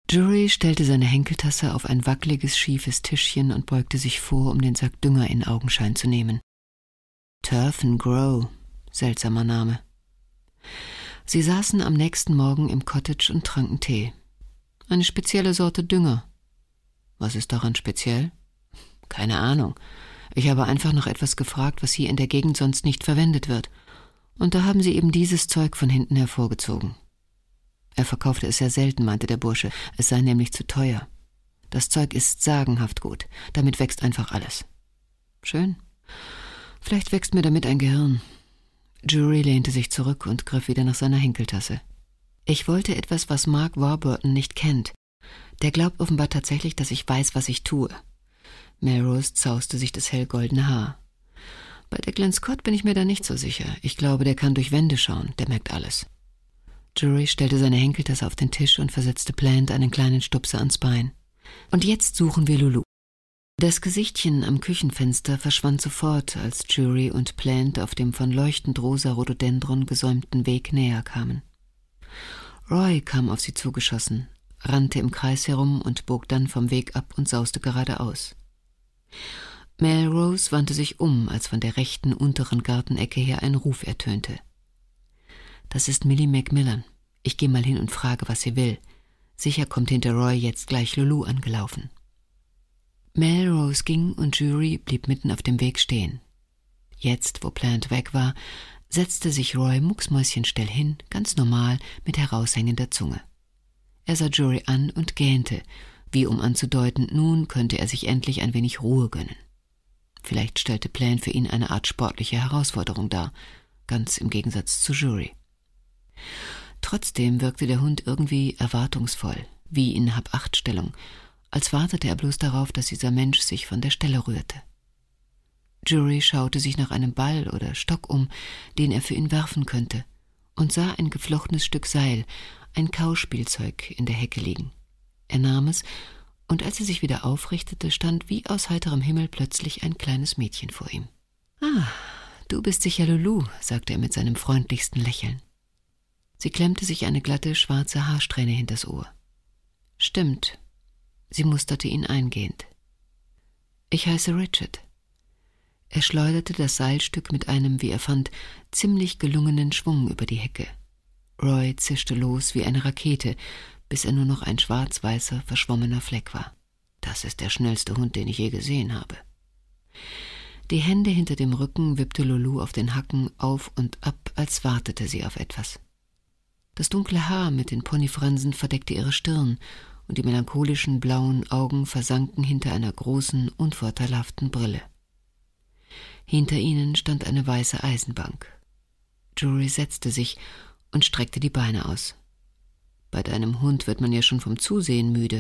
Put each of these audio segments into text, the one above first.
Jury stellte seine Henkeltasse auf ein wackeliges, schiefes Tischchen und beugte sich vor, um den Sack Dünger in Augenschein zu nehmen. Turf and Grow, seltsamer Name. Sie saßen am nächsten Morgen im Cottage und tranken Tee. Eine spezielle Sorte Dünger. Was ist daran speziell? Keine Ahnung. Ich habe einfach nach etwas gefragt, was hier in der Gegend sonst nicht verwendet wird. Und da haben sie eben dieses Zeug von hinten hervorgezogen. Er verkaufte es sehr selten, meinte der Bursche. Es sei nämlich zu teuer. Das Zeug ist sagenhaft gut. Damit wächst einfach alles. Schön. Vielleicht wächst mir damit ein Gehirn. Jury lehnte sich zurück und griff wieder nach seiner Henkeltasse. Ich wollte etwas, was Mark Warburton nicht kennt. Der glaubt offenbar tatsächlich, dass ich weiß, was ich tue. Melrose zauste sich das hellgoldene Haar. Bei Declan Scott bin ich mir da nicht so sicher. Ich glaube, der kann durch Wände schauen. Der merkt alles. Jury stellte seine Henkeltasse auf den Tisch und versetzte Plant einen kleinen Stupser ans Bein. Und jetzt suchen wir Lulu. Das Gesichtchen am Küchenfenster verschwand sofort, als Jury und Plant auf dem von leuchtend rosa Rhododendron gesäumten Weg näher kamen. Roy kam auf sie zugeschossen, rannte im Kreis herum und bog dann vom Weg ab und sauste geradeaus. Melrose wandte sich um, als von der rechten unteren Gartenecke her ein Ruf ertönte. »Das ist Millie Macmillan. Ich gehe mal hin und frage, was sie will. Sicher kommt hinter Roy jetzt gleich Lulu angelaufen.« Melrose ging und Jury blieb mitten auf dem Weg stehen. Jetzt, wo Plant weg war, setzte sich Roy mucksmäuschenstill hin, ganz normal, mit heraushängender Zunge. Er sah Jury an und gähnte, wie um anzudeuten, nun könnte er sich endlich ein wenig Ruhe gönnen. Vielleicht stellte Plant für ihn eine Art sportliche Herausforderung dar, ganz im Gegensatz zu Jury. Trotzdem wirkte der Hund irgendwie erwartungsvoll, wie in Hab-Acht-Stellung, als wartete er bloß darauf, dass dieser Mensch sich von der Stelle rührte. Jury schaute sich nach einem Ball oder Stock um, den er für ihn werfen könnte, und sah ein geflochtenes Stück Seil, ein Kauspielzeug, in der Hecke liegen. Er nahm es, und als er sich wieder aufrichtete, stand wie aus heiterem Himmel plötzlich ein kleines Mädchen vor ihm. »Ah, du bist sicher Lulu«, sagte er mit seinem freundlichsten Lächeln. Sie klemmte sich eine glatte, schwarze Haarsträhne hinters Ohr. »Stimmt«, sie musterte ihn eingehend. »Ich heiße Richard.« Er schleuderte das Seilstück mit einem, wie er fand, ziemlich gelungenen Schwung über die Hecke. Roy zischte los wie eine Rakete, bis er nur noch ein schwarz-weißer, verschwommener Fleck war. »Das ist der schnellste Hund, den ich je gesehen habe.« Die Hände hinter dem Rücken wippte Lulu auf den Hacken auf und ab, als wartete sie auf etwas. Das dunkle Haar mit den Ponyfransen verdeckte ihre Stirn, und die melancholischen blauen Augen versanken hinter einer großen, unvorteilhaften Brille. Hinter ihnen stand eine weiße Eisenbank. Jury setzte sich und streckte die Beine aus. Bei deinem Hund wird man ja schon vom Zusehen müde.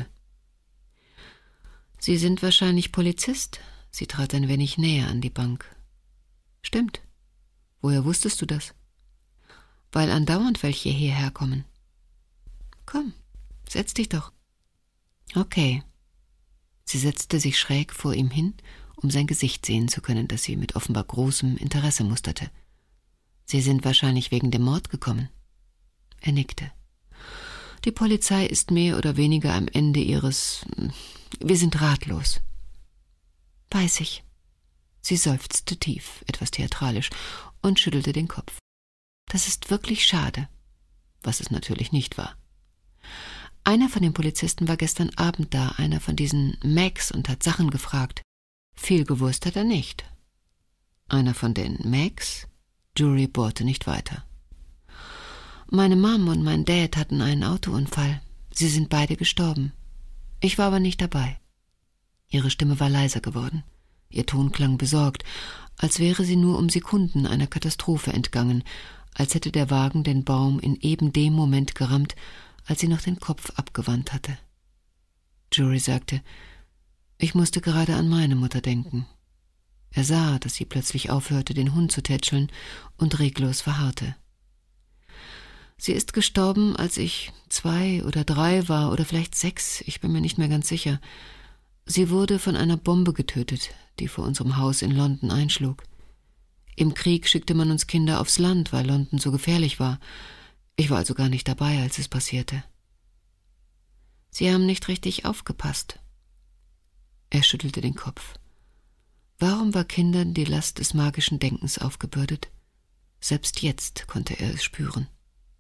»Sie sind wahrscheinlich Polizist?« Sie trat ein wenig näher an die Bank. »Stimmt. Woher wusstest du das?« »Weil andauernd welche hierher kommen.« »Komm, setz dich doch.« »Okay.« Sie setzte sich schräg vor ihm hin, um sein Gesicht sehen zu können, das sie mit offenbar großem Interesse musterte. »Sie sind wahrscheinlich wegen dem Mord gekommen.« Er nickte. »Die Polizei ist mehr oder weniger am Ende ihres... Wir sind ratlos.« »Weiß ich.« Sie seufzte tief, etwas theatralisch, und schüttelte den Kopf. »Das ist wirklich schade.« Was es natürlich nicht war. »Einer von den Polizisten war gestern Abend da, einer von diesen Macs, und hat Sachen gefragt. Viel gewusst hat er nicht.« »Einer von den Macs?« Jury bohrte nicht weiter. »Meine Mom und mein Dad hatten einen Autounfall. Sie sind beide gestorben. Ich war aber nicht dabei.« Ihre Stimme war leiser geworden. Ihr Ton klang besorgt, als wäre sie nur um Sekunden einer Katastrophe entgangen, als hätte der Wagen den Baum in eben dem Moment gerammt, als sie noch den Kopf abgewandt hatte. Jury sagte, »Ich musste gerade an meine Mutter denken.« Er sah, dass sie plötzlich aufhörte, den Hund zu tätscheln, und reglos verharrte. »Sie ist gestorben, als ich 2 oder 3 war, oder vielleicht 6, ich bin mir nicht mehr ganz sicher. Sie wurde von einer Bombe getötet, die vor unserem Haus in London einschlug. Im Krieg schickte man uns Kinder aufs Land, weil London so gefährlich war. Ich war also gar nicht dabei, als es passierte.« Sie haben nicht richtig aufgepasst. Er schüttelte den Kopf. Warum war Kindern die Last des magischen Denkens aufgebürdet? Selbst jetzt konnte er es spüren.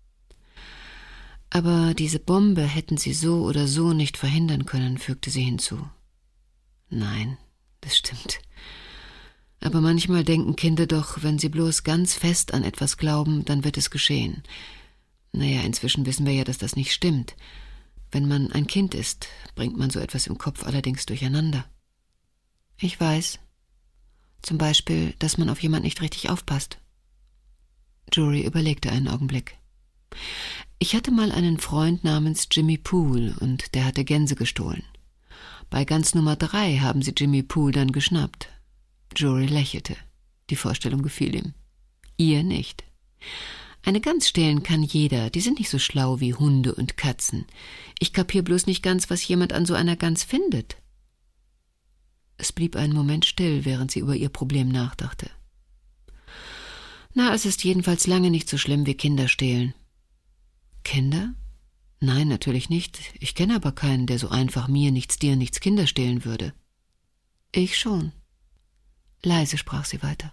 Aber diese Bombe hätten sie so oder so nicht verhindern können, fügte sie hinzu. Nein, das stimmt. Aber manchmal denken Kinder doch, wenn sie bloß ganz fest an etwas glauben, dann wird es geschehen. Naja, inzwischen wissen wir ja, dass das nicht stimmt. Wenn man ein Kind ist, bringt man so etwas im Kopf allerdings durcheinander. Ich weiß. Zum Beispiel, dass man auf jemand nicht richtig aufpasst. Jory überlegte einen Augenblick. Ich hatte mal einen Freund namens Jimmy Poole und der hatte Gänse gestohlen. Bei Gans Nummer 3 haben sie Jimmy Poole dann geschnappt. Jory lächelte. Die Vorstellung gefiel ihm. Ihr nicht. Eine Gans stehlen kann jeder, die sind nicht so schlau wie Hunde und Katzen. Ich kapier bloß nicht ganz, was jemand an so einer Gans findet. Es blieb einen Moment still, während sie über ihr Problem nachdachte. Na, es ist jedenfalls lange nicht so schlimm wie Kinder stehlen. Kinder? Nein, natürlich nicht. Ich kenne aber keinen, der so einfach mir nichts, dir nichts Kinder stehlen würde. Ich schon. Leise sprach sie weiter.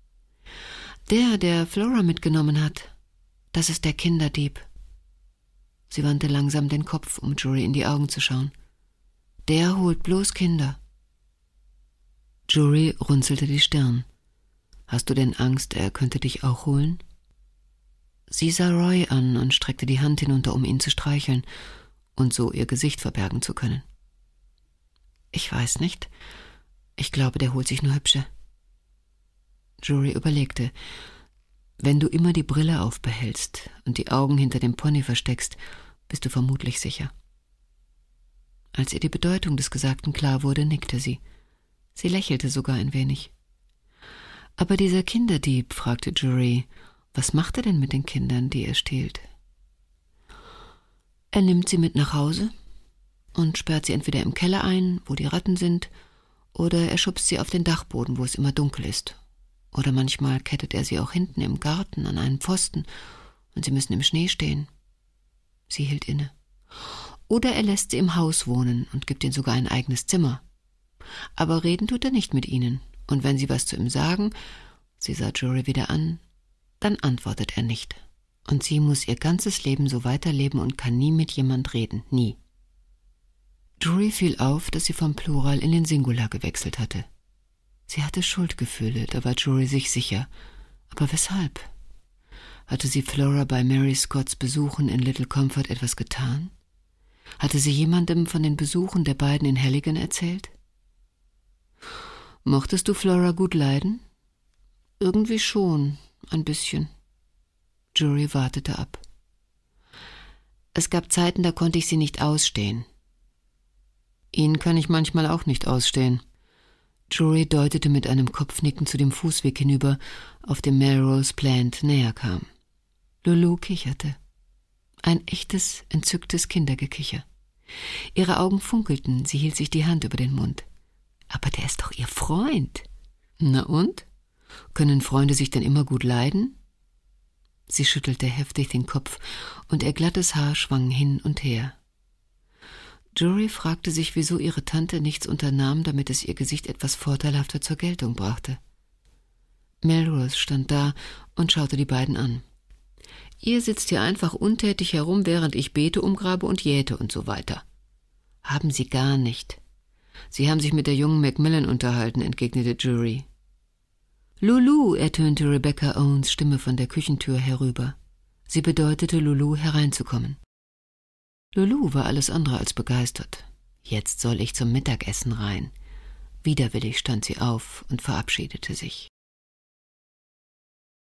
Der Flora mitgenommen hat, das ist der Kinderdieb. Sie wandte langsam den Kopf, um Jory in die Augen zu schauen. Der holt bloß Kinder. Jory runzelte die Stirn. Hast du denn Angst, er könnte dich auch holen? Sie sah Roy an und streckte die Hand hinunter, um ihn zu streicheln und so ihr Gesicht verbergen zu können. Ich weiß nicht. Ich glaube, der holt sich nur Hübsche. Jory überlegte. Wenn du immer die Brille aufbehältst und die Augen hinter dem Pony versteckst, bist du vermutlich sicher. Als ihr die Bedeutung des Gesagten klar wurde, nickte sie. Sie lächelte sogar ein wenig. Aber dieser Kinderdieb, fragte Jory, was macht er denn mit den Kindern, die er stiehlt? Er nimmt sie mit nach Hause und sperrt sie entweder im Keller ein, wo die Ratten sind, oder er schubst sie auf den Dachboden, wo es immer dunkel ist. Oder manchmal kettet er sie auch hinten im Garten an einen Pfosten und sie müssen im Schnee stehen. Sie hielt inne. Oder er lässt sie im Haus wohnen und gibt ihnen sogar ein eigenes Zimmer. Aber reden tut er nicht mit ihnen. Und wenn sie was zu ihm sagen, sie sah Jory wieder an, dann antwortet er nicht. Und sie muss ihr ganzes Leben so weiterleben und kann nie mit jemand reden, nie. Jory fiel auf, dass sie vom Plural in den Singular gewechselt hatte. Sie hatte Schuldgefühle, da war Jory sich sicher. Aber weshalb? Hatte sie Flora bei Mary Scotts Besuchen in Little Comfort etwas getan? Hatte sie jemandem von den Besuchen der beiden in Halligan erzählt? Mochtest du Flora gut leiden? Irgendwie schon, ein bisschen. Jory wartete ab. Es gab Zeiten, da konnte ich sie nicht ausstehen. Ihn kann ich manchmal auch nicht ausstehen. Jory deutete mit einem Kopfnicken zu dem Fußweg hinüber, auf dem Melrose Plant näher kam. Lulu kicherte. Ein echtes, entzücktes Kindergekicher. Ihre Augen funkelten, sie hielt sich die Hand über den Mund. Aber der ist doch ihr Freund. Na und? Können Freunde sich denn immer gut leiden? Sie schüttelte heftig den Kopf, und ihr glattes Haar schwang hin und her. Jory fragte sich, wieso ihre Tante nichts unternahm, damit es ihr Gesicht etwas vorteilhafter zur Geltung brachte. Melrose stand da und schaute die beiden an. Ihr sitzt hier einfach untätig herum, während ich Beete umgrabe und jäte und so weiter. Haben Sie gar nicht. Sie haben sich mit der jungen Macmillan unterhalten, entgegnete Jory. Lulu, ertönte Rebecca Owens Stimme von der Küchentür herüber. Sie bedeutete Lulu, hereinzukommen. Lulu war alles andere als begeistert. Jetzt soll ich zum Mittagessen rein. Widerwillig stand sie auf und verabschiedete sich.